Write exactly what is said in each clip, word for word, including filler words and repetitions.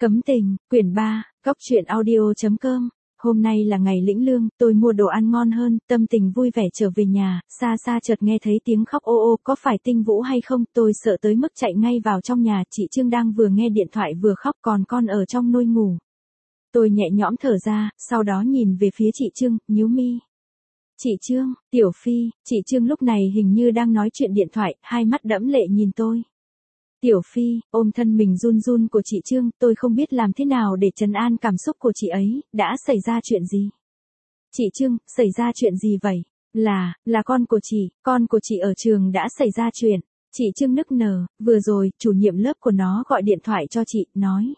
Cấm tình, quyển ba, góc truyện audio chấm com. Hôm nay là ngày lĩnh lương, tôi mua đồ ăn ngon hơn, tâm tình vui vẻ trở về nhà, xa xa chợt nghe thấy tiếng khóc ô ô, có phải Tinh Vũ hay không, tôi sợ tới mức chạy ngay vào trong nhà, chị Trương đang vừa nghe điện thoại vừa khóc, còn con ở trong nôi ngủ. Tôi nhẹ nhõm thở ra, sau đó nhìn về phía chị Trương, nhíu mi. Chị Trương, Tiểu Phi, chị Trương lúc này hình như đang nói chuyện điện thoại, hai mắt đẫm lệ nhìn tôi. Tiểu Phi, ôm thân mình run run của chị Trương, tôi không biết làm thế nào để trấn an cảm xúc của chị ấy, đã xảy ra chuyện gì? Chị Trương, xảy ra chuyện gì vậy? Là, là con của chị, con của chị ở trường đã xảy ra chuyện. Chị Trương nức nở, vừa rồi, chủ nhiệm lớp của nó gọi điện thoại cho chị, nói.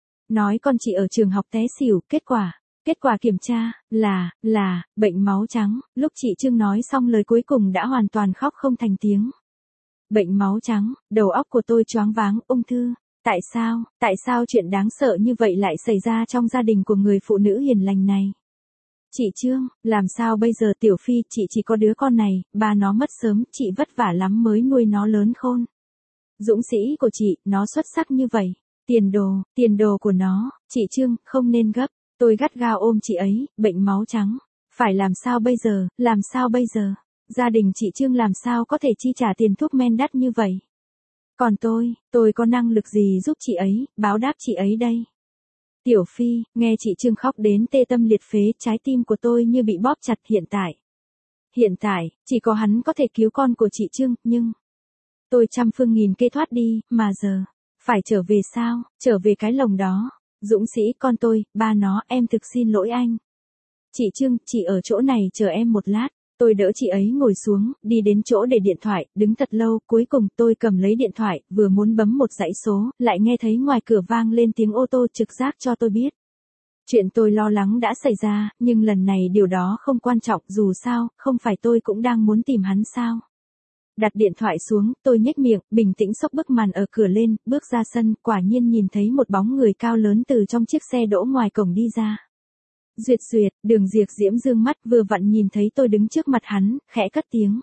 Nói con chị ở trường học té xỉu, kết quả. Kết quả kiểm tra, là, là, bệnh máu trắng, lúc chị Trương nói xong lời cuối cùng đã hoàn toàn khóc không thành tiếng. Bệnh máu trắng, đầu óc của tôi choáng váng, ung thư. Tại sao, tại sao chuyện đáng sợ như vậy lại xảy ra trong gia đình của người phụ nữ hiền lành này? Chị Trương, làm sao bây giờ Tiểu Phi, chị chỉ có đứa con này, ba nó mất sớm, chị vất vả lắm mới nuôi nó lớn khôn. Dũng sĩ của chị, nó xuất sắc như vậy. Tiền đồ, tiền đồ của nó, chị Trương, không nên gấp. Tôi gắt gao ôm chị ấy, bệnh máu trắng. Phải làm sao bây giờ, làm sao bây giờ? Gia đình chị Trương làm sao có thể chi trả tiền thuốc men đắt như vậy? Còn tôi, tôi có năng lực gì giúp chị ấy, báo đáp chị ấy đây? Tiểu Phi, nghe chị Trương khóc đến tê tâm liệt phế, trái tim của tôi như bị bóp chặt hiện tại. Hiện tại, chỉ có hắn có thể cứu con của chị Trương, nhưng... Tôi trăm phương nghìn kế thoát đi, mà giờ... Phải trở về sao, trở về cái lồng đó. Dũng sĩ con tôi, ba nó, em thực xin lỗi anh. Chị Trương, chị ở chỗ này chờ em một lát. Tôi đỡ chị ấy ngồi xuống, đi đến chỗ để điện thoại, đứng thật lâu, cuối cùng tôi cầm lấy điện thoại, vừa muốn bấm một dãy số, lại nghe thấy ngoài cửa vang lên tiếng ô tô trực giác cho tôi biết. Chuyện tôi lo lắng đã xảy ra, nhưng lần này điều đó không quan trọng, dù sao, không phải tôi cũng đang muốn tìm hắn sao. Đặt điện thoại xuống, tôi nhếch miệng, bình tĩnh xốc bức màn ở cửa lên, bước ra sân, quả nhiên nhìn thấy một bóng người cao lớn từ trong chiếc xe đỗ ngoài cổng đi ra. Duyệt duyệt, Đường Diệp Diễm dương mắt vừa vặn nhìn thấy tôi đứng trước mặt hắn, khẽ cất tiếng.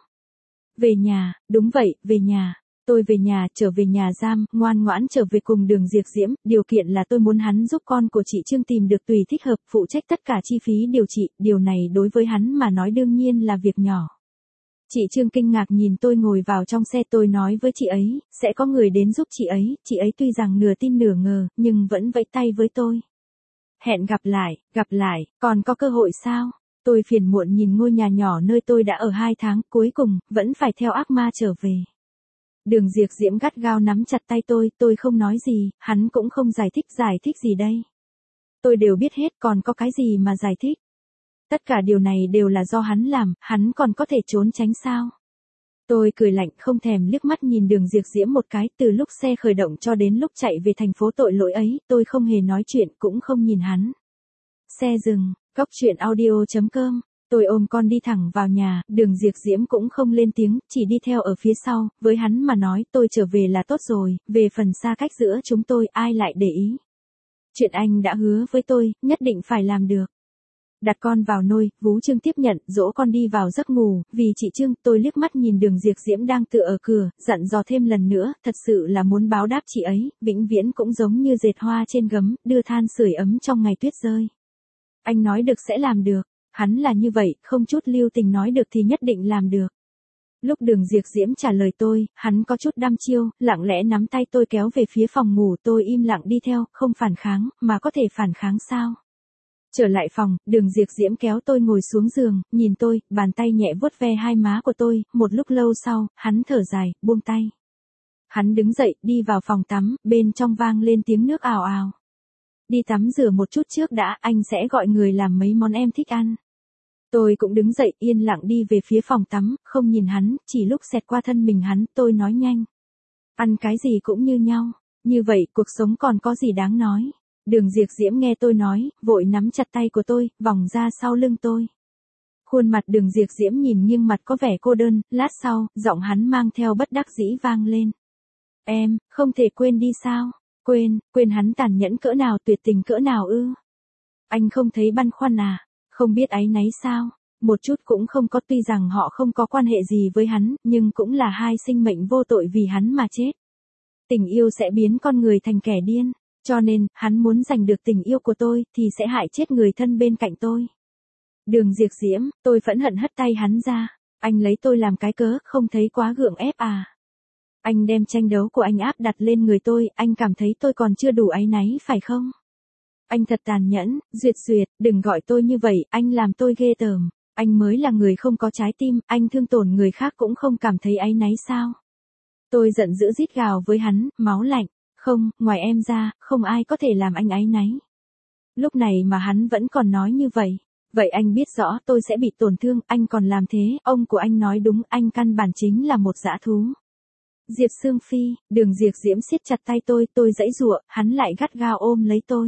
Về nhà, đúng vậy, về nhà. Tôi về nhà, trở về nhà giam, ngoan ngoãn trở về cùng Đường Diệp Diễm, điều kiện là tôi muốn hắn giúp con của chị Trương tìm được tùy thích hợp, phụ trách tất cả chi phí điều trị, điều này đối với hắn mà nói đương nhiên là việc nhỏ. Chị Trương kinh ngạc nhìn tôi ngồi vào trong xe, tôi nói với chị ấy, sẽ có người đến giúp chị ấy, chị ấy tuy rằng nửa tin nửa ngờ, nhưng vẫn vẫy tay với tôi. Hẹn gặp lại, gặp lại, còn có cơ hội sao? Tôi phiền muộn nhìn ngôi nhà nhỏ nơi tôi đã ở hai tháng, cuối cùng, vẫn phải theo ác ma trở về. Đường Diệp Diễm gắt gao nắm chặt tay tôi, tôi không nói gì, hắn cũng không giải thích, giải thích gì đây? Tôi đều biết hết, còn có cái gì mà giải thích? Tất cả điều này đều là do hắn làm, hắn còn có thể trốn tránh sao? Tôi cười lạnh không thèm liếc mắt nhìn Đường Diệp Diễm một cái, từ lúc xe khởi động cho đến lúc chạy về thành phố tội lỗi ấy, tôi không hề nói chuyện cũng không nhìn hắn. Xe dừng, góc truyện audio chấm com, tôi ôm con đi thẳng vào nhà, Đường Diệp Diễm cũng không lên tiếng, chỉ đi theo ở phía sau, với hắn mà nói tôi trở về là tốt rồi, về phần xa cách giữa chúng tôi ai lại để ý. Chuyện anh đã hứa với tôi, nhất định phải làm được. Đặt con vào nôi, vú Trương tiếp nhận, dỗ con đi vào giấc ngủ, vì chị Trương, tôi liếc mắt nhìn Đường Diệp Diễm đang tựa ở cửa, dặn dò thêm lần nữa, thật sự là muốn báo đáp chị ấy, vĩnh viễn cũng giống như dệt hoa trên gấm, đưa than sưởi ấm trong ngày tuyết rơi. Anh nói được sẽ làm được, hắn là như vậy, không chút lưu tình nói được thì nhất định làm được. Lúc Đường Diệp Diễm trả lời tôi, hắn có chút đăm chiêu, lặng lẽ nắm tay tôi kéo về phía phòng ngủ, tôi im lặng đi theo, không phản kháng, mà có thể phản kháng sao? Trở lại phòng, Đường Diệp Diễm kéo tôi ngồi xuống giường, nhìn tôi, bàn tay nhẹ vuốt ve hai má của tôi, một lúc lâu sau, hắn thở dài, buông tay. Hắn đứng dậy, đi vào phòng tắm, bên trong vang lên tiếng nước ào ào. Đi tắm rửa một chút trước đã, anh sẽ gọi người làm mấy món em thích ăn. Tôi cũng đứng dậy, yên lặng đi về phía phòng tắm, không nhìn hắn, chỉ lúc xẹt qua thân mình hắn, tôi nói nhanh. Ăn cái gì cũng như nhau, như vậy cuộc sống còn có gì đáng nói. Đường Diệp Diễm nghe tôi nói, vội nắm chặt tay của tôi, vòng ra sau lưng tôi. Khuôn mặt Đường Diệp Diễm nhìn nghiêng mặt có vẻ cô đơn, lát sau, giọng hắn mang theo bất đắc dĩ vang lên. Em, không thể quên đi sao? Quên, quên hắn tàn nhẫn cỡ nào, tuyệt tình cỡ nào ư? Anh không thấy băn khoăn à? Không biết áy náy sao? Một chút cũng không có, tuy rằng họ không có quan hệ gì với hắn, nhưng cũng là hai sinh mệnh vô tội vì hắn mà chết. Tình yêu sẽ biến con người thành kẻ điên. Cho nên, hắn muốn giành được tình yêu của tôi, thì sẽ hại chết người thân bên cạnh tôi. Đường Diệp Diễm, tôi phẫn hận hất tay hắn ra. Anh lấy tôi làm cái cớ, không thấy quá gượng ép à? Anh đem tranh đấu của anh áp đặt lên người tôi, anh cảm thấy tôi còn chưa đủ áy náy phải không? Anh thật tàn nhẫn, Duyệt Duyệt, đừng gọi tôi như vậy, anh làm tôi ghê tởm. Anh mới là người không có trái tim, anh thương tổn người khác cũng không cảm thấy áy náy sao? Tôi giận dữ rít gào với hắn, máu lạnh. Không, ngoài em ra, không ai có thể làm anh áy náy. Lúc này mà hắn vẫn còn nói như vậy. Vậy anh biết rõ tôi sẽ bị tổn thương, anh còn làm thế, ông của anh nói đúng, anh căn bản chính là một dã thú. Diệp Sương Phi, Đường Diệp Diễm siết chặt tay tôi, tôi giãy giụa, hắn lại gắt gao ôm lấy tôi.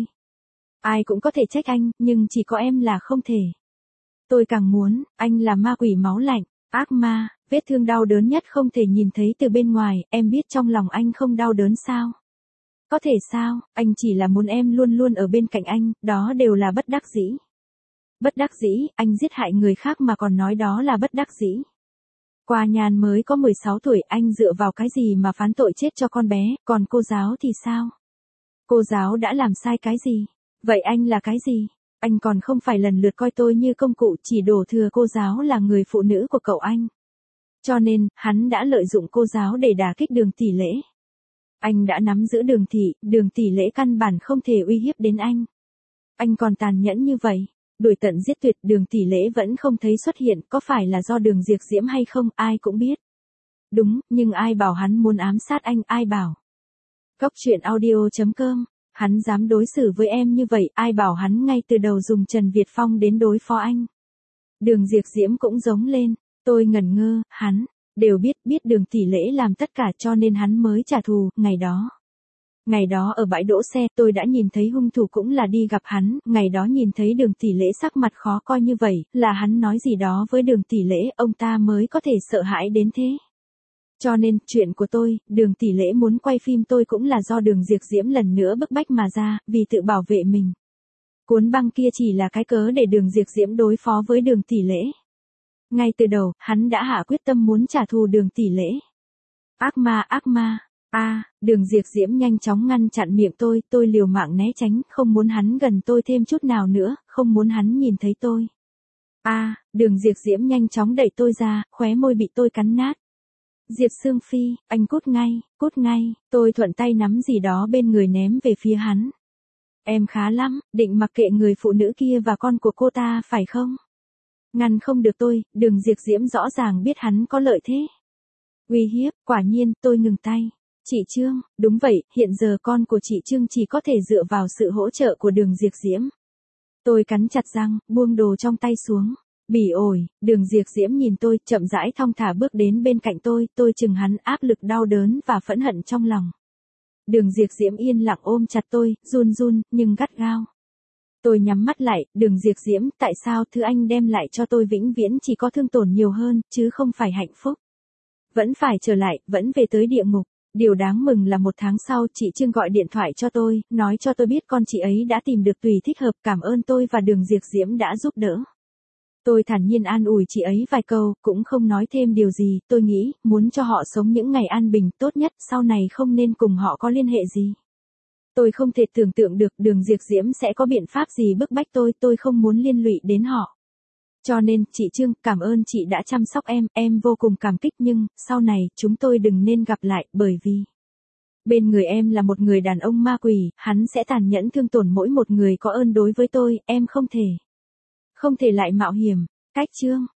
Ai cũng có thể trách anh, nhưng chỉ có em là không thể. Tôi càng muốn, anh là ma quỷ máu lạnh, ác ma, vết thương đau đớn nhất không thể nhìn thấy từ bên ngoài, em biết trong lòng anh không đau đớn sao? Có thể sao, anh chỉ là muốn em luôn luôn ở bên cạnh anh, đó đều là bất đắc dĩ. Bất đắc dĩ, anh giết hại người khác mà còn nói đó là bất đắc dĩ. Qua Nhan mới có mười sáu tuổi, anh dựa vào cái gì mà phán tội chết cho con bé, còn cô giáo thì sao? Cô giáo đã làm sai cái gì? Vậy anh là cái gì? Anh còn không phải lần lượt coi tôi như công cụ, chỉ đổ thừa cô giáo là người phụ nữ của cậu anh. Cho nên, hắn đã lợi dụng cô giáo để đả kích Đường Tỷ Lễ. Anh đã nắm giữ Đường Thị, Đường Tỷ Lễ căn bản không thể uy hiếp đến anh. Anh còn tàn nhẫn như vậy. Đuổi tận giết tuyệt, Đường Tỷ Lễ vẫn không thấy xuất hiện, có phải là do Đường Diệp Diễm hay không, ai cũng biết. Đúng, nhưng ai bảo hắn muốn ám sát anh, ai bảo. Góc truyện audio chấm com, hắn dám đối xử với em như vậy, ai bảo hắn ngay từ đầu dùng Trần Việt Phong đến đối phó anh. Đường Diệp Diễm cũng giống lên, tôi ngẩn ngơ, hắn, đều biết, biết Đường Tỷ Lễ làm tất cả cho nên hắn mới trả thù, ngày đó. Ngày đó ở bãi đỗ xe tôi đã nhìn thấy hung thủ cũng là đi gặp hắn, ngày đó nhìn thấy Đường Tỷ Lễ sắc mặt khó coi như vậy, là hắn nói gì đó với Đường Tỷ Lễ, ông ta mới có thể sợ hãi đến thế. Cho nên, chuyện của tôi, Đường Tỷ Lễ muốn quay phim tôi cũng là do Đường Diệp Diễm lần nữa bức bách mà ra, vì tự bảo vệ mình. Cuốn băng kia chỉ là cái cớ để Đường Diệp Diễm đối phó với Đường Tỷ Lễ. Ngay từ đầu, hắn đã hạ quyết tâm muốn trả thù Đường Tỷ Lễ. Ác ma, ác ma. A, à, Đường Diệp Diễm nhanh chóng ngăn chặn miệng tôi, tôi liều mạng né tránh, không muốn hắn gần tôi thêm chút nào nữa, không muốn hắn nhìn thấy tôi. A, à, Đường Diệp Diễm nhanh chóng đẩy tôi ra, khóe môi bị tôi cắn nát. Diệp Sương Phi, anh cút ngay, cút ngay, tôi thuận tay nắm gì đó bên người ném về phía hắn. Em khá lắm, định mặc kệ người phụ nữ kia và con của cô ta phải không? Ngăn không được tôi, Đường Diệp Diễm rõ ràng biết hắn có lợi thế. Uy hiếp, quả nhiên, tôi ngừng tay. Chị Trương, đúng vậy, hiện giờ con của chị Trương chỉ có thể dựa vào sự hỗ trợ của Đường Diệp Diễm. Tôi cắn chặt răng, buông đồ trong tay xuống. Bỉ ổi, Đường Diệp Diễm nhìn tôi, chậm rãi thong thả bước đến bên cạnh tôi, tôi chừng hắn áp lực đau đớn và phẫn hận trong lòng. Đường Diệp Diễm yên lặng ôm chặt tôi, run run, nhưng gắt gao. Tôi nhắm mắt lại, Đường Diệp Diễm, tại sao thứ anh đem lại cho tôi vĩnh viễn chỉ có thương tổn nhiều hơn, chứ không phải hạnh phúc. Vẫn phải trở lại, vẫn về tới địa ngục. Điều đáng mừng là một tháng sau chị Trương gọi điện thoại cho tôi, nói cho tôi biết con chị ấy đã tìm được tùy thích hợp, cảm ơn tôi và Đường Diệp Diễm đã giúp đỡ. Tôi thản nhiên an ủi chị ấy vài câu, cũng không nói thêm điều gì, tôi nghĩ, muốn cho họ sống những ngày an bình, tốt nhất, sau này không nên cùng họ có liên hệ gì. Tôi không thể tưởng tượng được Đường Diệp Diễm sẽ có biện pháp gì bức bách tôi, tôi không muốn liên lụy đến họ. Cho nên, chị Trương, cảm ơn chị đã chăm sóc em, em vô cùng cảm kích nhưng, sau này, chúng tôi đừng nên gặp lại, bởi vì bên người em là một người đàn ông ma quỷ, hắn sẽ tàn nhẫn thương tổn mỗi một người có ơn đối với tôi, em không thể. Không thể lại mạo hiểm. Cách Trương,